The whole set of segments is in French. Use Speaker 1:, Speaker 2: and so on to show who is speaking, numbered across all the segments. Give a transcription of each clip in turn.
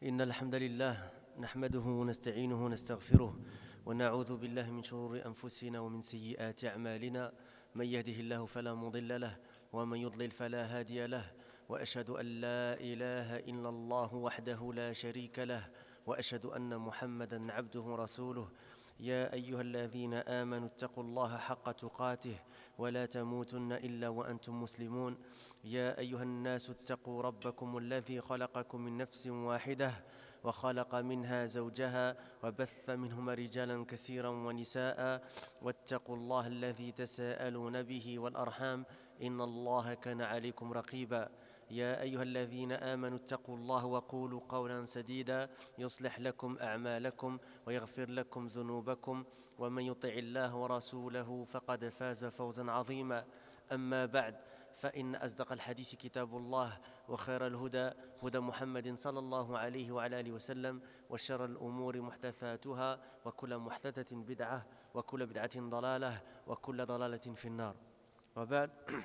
Speaker 1: إن الحمد لله نحمده ونستعينه ونستغفره ونعوذ بالله من شرور أنفسنا ومن سيئات أعمالنا. من يهده الله فلا مضل له ومن يضلل فلا هادي له، وأشهد أن لا إله إلا الله وحده لا شريك له، وأشهد أن محمدًا عبده ورسوله. يا أيها الذين آمنوا اتقوا الله حق تقاته ولا تموتن إلا وأنتم مسلمون. يا أيها الناس اتقوا ربكم الذي خلقكم من نفس واحدة وخلق منها زوجها وبث منهما رجالا كثيرا ونساء، واتقوا الله الذي تساءلون به والأرحام إن الله كان عليكم رقيبا. يا أيها الذين آمنوا اتقوا الله وقولوا قولا سديدا يصلح لكم أعمالكم ويغفر لكم ذنوبكم، ومن يطع الله ورسوله فقد فاز فوزا عظيما. أما بعد، فإن أصدق الحديث كتاب الله، وخير الهدى هدى محمد صلى الله عليه وعلى آله وسلم، وشر الأمور محدثاتها، وكل محدثة بدعة، وكل بدعة ضلالة، وكل ضلالة في النار. وبعد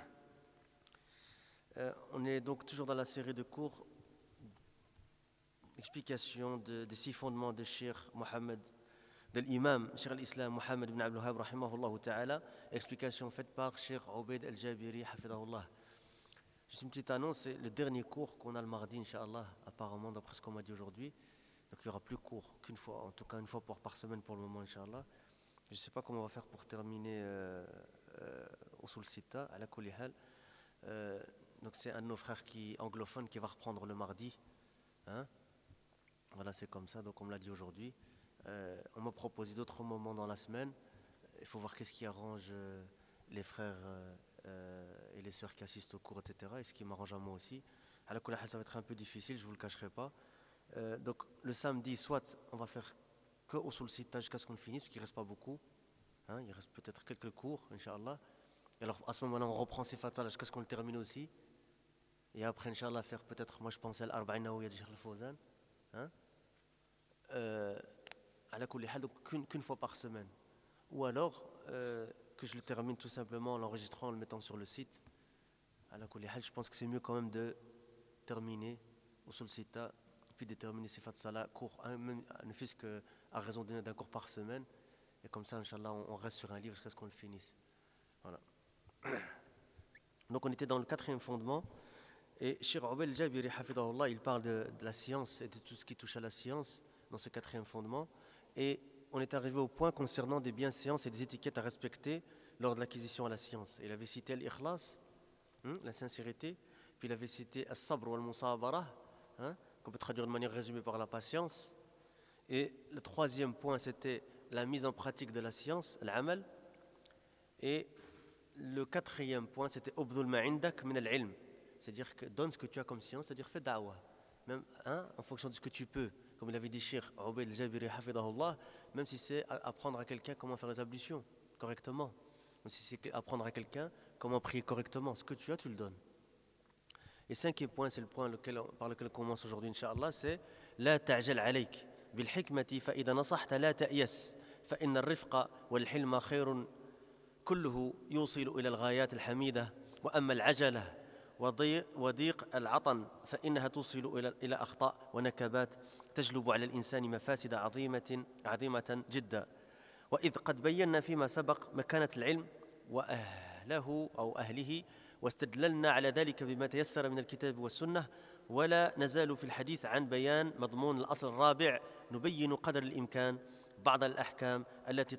Speaker 1: on est donc toujours dans la série de cours explication des 6 fondements de Cheikh Mohammed, de l'imam Cheikh al-Islam Mohammed ibn Abdul Wahhab rahimahullah ta'ala, explication faite par Cheikh Obaid al-Jabiri hafidahullah. Juste une petite annonce, c'est le dernier cours qu'on a le mardi, Inch'Allah, apparemment d'après ce qu'on m'a dit aujourd'hui. Donc il n'y aura plus cours qu'une fois, en tout cas une fois par semaine pour le moment, Inch'Allah. Je ne sais pas comment on va faire pour terminer Usul Sitta, ala kulli hal. Donc c'est un de nos frères anglophones qui va reprendre le mardi. Hein? Voilà, c'est comme ça, donc on me l'a dit aujourd'hui. On m'a proposé d'autres moments dans la semaine. Il faut voir qu'est-ce qui arrange les frères et les sœurs qui assistent au cours, etc. Et ce qui m'arrange à moi aussi. Alors que là, ça va être un peu difficile, je ne vous le cacherai pas. Donc le samedi, soit on va faire que au Usul Sitta jusqu'à ce qu'on finisse, parce qu'il ne reste pas beaucoup. Hein? Il reste peut-être quelques cours, Inch'Allah. Et alors à ce moment-là, on reprend Sifat Salah jusqu'à ce qu'on le termine aussi. Et après, Inch'Allah, faire peut-être, moi je pensais à l'Arba'in Nawawiyya de Cheikh Al-Fawzan. Hein? À la kulli hal, donc qu'une fois par semaine. Ou alors, que je le termine tout simplement en l'enregistrant, en le mettant sur le site. À la kulli hal, je pense que c'est mieux quand même de terminer Usul Sitta, puis de terminer Sifat Salah, court, ne fût-ce qu'à raison d'un cours par semaine. Et comme ça, Inch'Allah, on reste sur un livre jusqu'à ce qu'on le finisse. Voilà. Donc on était dans le 4e fondement. Et Cheikh Obaid al-Jabiri hafidahullah, il parle de la science et de tout ce qui touche à la science dans ce 4e fondement. Et on est arrivé au point concernant des bienséances et des étiquettes à respecter lors de l'acquisition à la science. Il avait cité l'ikhlas, la sincérité, puis il avait cité as-sabr wal-musabara, qu'on peut traduire de manière résumée par la patience. Et le 3e point, c'était la mise en pratique de la science, l'amal. Et le 4e point, c'était ubdul ma indak min al-ilm. C'est-à-dire que donne ce que tu as comme science, c'est-à-dire fais da'wah. Même en fonction de ce que tu peux. Comme il avait dit Cheikh Obaid al-Jabiri hafidahullah, même si c'est apprendre à quelqu'un comment faire les ablutions correctement. Même si c'est apprendre à quelqu'un comment prier correctement. Ce que tu as, tu le donnes. Et 5e point, c'est le point par lequel on commence aujourd'hui, Inch'Allah, c'est la ta'jal alayk bil hikmati fa idha nasahta la ta'yas fa inna ar-rifqa wal hilma khayrun kulluhu yusilu ila al-ghayat al-hamida wa amma al-'ajala وضيق العطن فإنها توصل إلى أخطاء ونكبات تجلب على الإنسان مفاسد عظيمة جدا. وإذ قد بينا فيما سبق مكانة العلم وأهله أو أهله، واستدللنا على ذلك بما تيسر من الكتاب والسنة، ولا نزال في الحديث عن بيان مضمون الأصل الرابع، نبين قدر الإمكان بعض الأحكام التي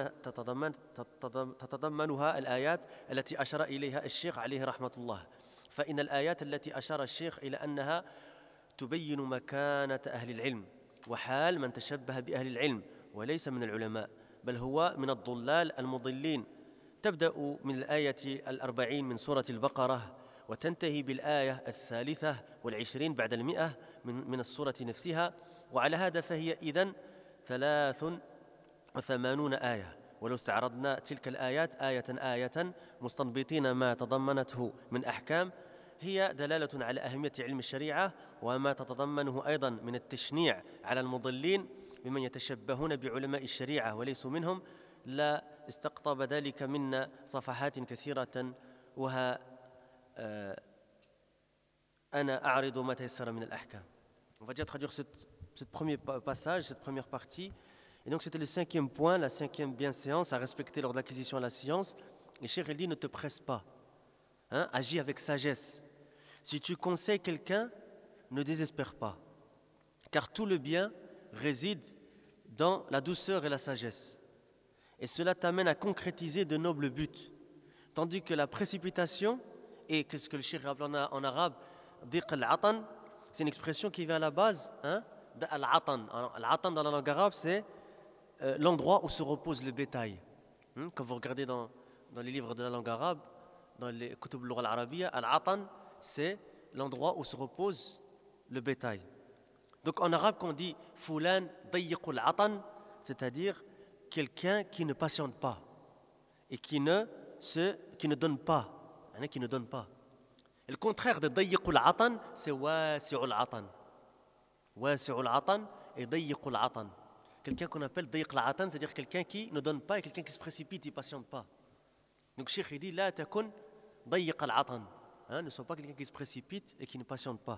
Speaker 1: تتضمنها الآيات التي أشار إليها الشيخ عليه رحمة الله. فإن الآيات التي أشار الشيخ إلى أنها تبين مكانة أهل العلم وحال من تشبه بأهل العلم وليس من العلماء، بل هو من الضلال المضلين. تبدأ من الآية 40 من سورة البقرة وتنتهي بالآية 23 بعد 100 من السورة نفسها. وعلى هذا فهي إذن 83 آية. ولو استعرضنا تلك الآيات آية مستنبطين ما تضمنته من أحكام، هي دلالة على أهمية علم الشريعة وما تتضمنه أيضا من التشنيع على المضلين بمن يتشبهون بعلماء الشريعة وليسوا منهم، لا استقطب ذلك منا صفحات كثيرة. وها أنا أعرض ما تيسر من الأحكام. On va déjà traduire ce premier passage, cette première partie. Et donc c'était le 5e point, la 5e bienséance à respecter lors de l'acquisition de la science. Et Cheikh il dit, ne te presse pas, agis avec sagesse. Si tu conseilles quelqu'un, ne désespère pas, car tout le bien réside dans la douceur et la sagesse. Et cela t'amène à concrétiser de nobles buts. Tandis que la précipitation, et qu'est-ce que le Cheikh appelle en arabe, diq al-atan, c'est une expression qui vient à la base d'al-atan. Al-atan dans la langue arabe, c'est l'endroit où se repose le bétail. Quand vous regardez dans les livres de la langue arabe, dans les kutub al-lugha al-arabiyya, al-atan, c'est l'endroit où se repose le bétail. Donc en arabe, quand on dit fulan dayiqul atan, c'est-à-dire quelqu'un qui ne patiente pas et qui ne donne pas, qui ne donne pas. Et le contraire de dayiqul atan, c'est wasi'ul atan. Wasi'ul atan et dayiqul atan. Quelqu'un qu'on appelle dayiqul atan, c'est-à-dire quelqu'un qui ne donne pas et quelqu'un qui se précipite, il ne patiente pas. Donc Cheikh il dit la takun dayiqul atan. Ne sois pas quelqu'un qui se précipite et qui ne patiente pas.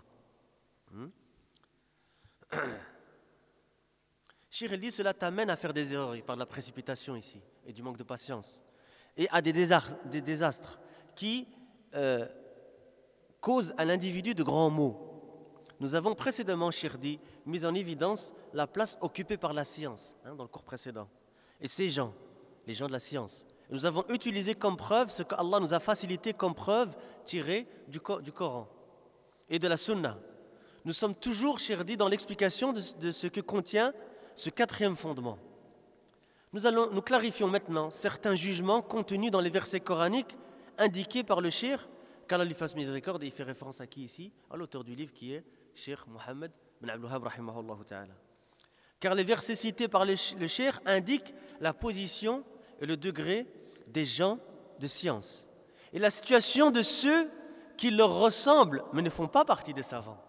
Speaker 1: Cheikh il dit cela t'amène à faire des erreurs, il parle de la précipitation ici et du manque de patience et à des désastres qui causent à l'individu de grands maux. Nous avons précédemment, Cheikh dit, mis en évidence la place occupée par la science dans le cours précédent et ces gens, les gens de la science. Et nous avons utilisé comme preuve ce qu'Allah nous a facilité comme preuve tirée du Coran et de la Sunna. Nous sommes toujours, Cheikh dit, dans l'explication de ce que contient ce 4e fondement. Nous clarifions maintenant certains jugements contenus dans les versets coraniques indiqués par le Cheikh, qu'Allah lui fasse miséricorde, et il fait référence à qui ici? À l'auteur du livre qui est Cheikh Mohammed bin Abdul Wahhab rahimahullah ta'ala. Car les versets cités par le Cheikh indiquent la position et le degré des gens de science et la situation de ceux qui leur ressemblent mais ne font pas partie des savants.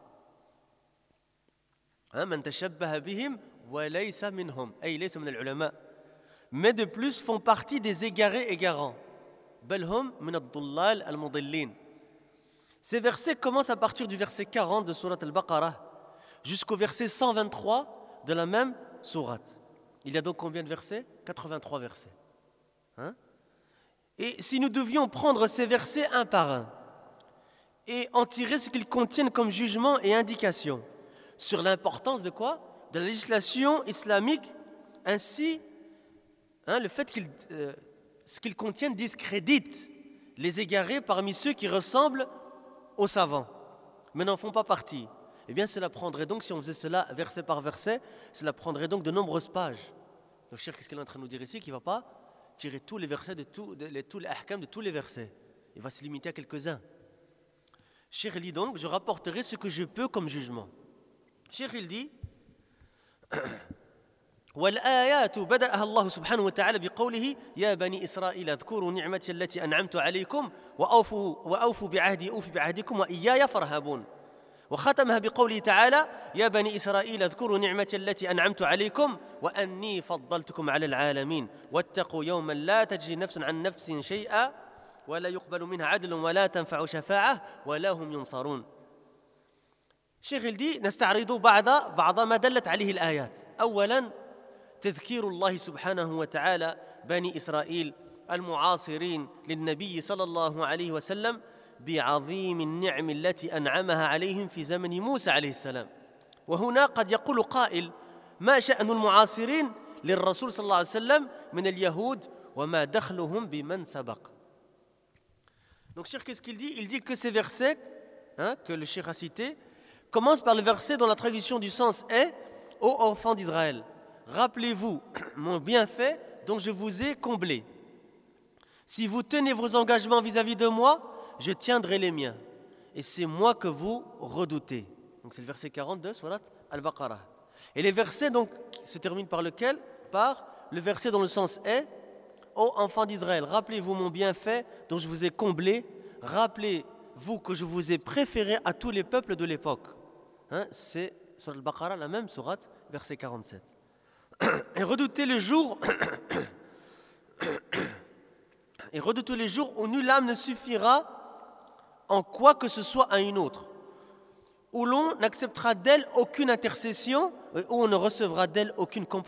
Speaker 1: Mais de plus font partie des égarés égarants. Ces versets commencent à partir du verset 40 de Surat al-Baqarah jusqu'au verset 123 de la même sourate. Il y a donc combien de versets? 83 versets. Et si nous devions prendre ces versets un par un et en tirer ce qu'ils contiennent comme jugement et indication sur l'importance de quoi? De la législation islamique, ainsi le fait ce qu'ils contiennent discrédite les égarés parmi ceux qui ressemblent aux savants, mais n'en font pas partie. Eh bien, cela prendrait donc, si on faisait cela verset par verset, cela prendrait donc de nombreuses pages. Donc, Cheikh, qu'est-ce qu'il est en train de nous dire ici? Qu'il ne va pas tirer tous les versets tous les ahkam de tous les versets. Il va se limiter à quelques-uns. Cheikh dit donc, je rapporterai ce que je peux comme jugement. Cheikh il dit والآيات بدأها الله سبحانه وتعالى بقوله يا بني إسرائيل اذكروا نعمتي التي أنعمت عليكم وأوفوا بعهدي أوف بعهدكم وإياي فارهبون وختمها بقوله تعالى يا بني إسرائيل اذكروا نعمتي التي أنعمت عليكم وأني فضلتكم على العالمين واتقوا يوما لا تجزي نفس عن نفس شيئا ولا يقبل منها عدل ولا تنفع شفاعة ولا هم ينصرون. الشيخ الدي نستعرض بعض ما دلت عليه الآيات. أولا تذكير الله سبحانه وتعالى بني إسرائيل المعاصرين للنبي صلى الله عليه وسلم بعظيم النعم التي أنعمها عليهم في زمن موسى عليه السلام. وهنا قد يقول قائل ما شأن المعاصرين للرسول صلى الله عليه وسلم من اليهود وما دخلهم بمن سبق. Donc Cheikh, qu'est-ce qu'il dit? Il dit que ces versets que le Cheikh a cités commencent par le verset dont la traduction du sens est « Ô enfants d'Israël, rappelez-vous mon bienfait dont je vous ai comblé. Si vous tenez vos engagements vis-à-vis de moi, je tiendrai les miens. Et c'est moi que vous redoutez. » Donc c'est le verset 42, Surat al-Baqarah. Et les versets donc se terminent par lequel? Par le verset dont le sens est « Ô enfants d'Israël, rappelez-vous mon bienfait dont je vous ai comblé. Rappelez-vous que je vous ai préféré à tous les peuples de l'époque. » C'est sur al-Baqarah, la même sourate, verset 47. Et redoutez le jour où nulle âme ne suffira en quoi que ce soit à une autre. où l'on n'acceptera d'elle aucune intercession, où on ne recevra d'elle aucune compensation.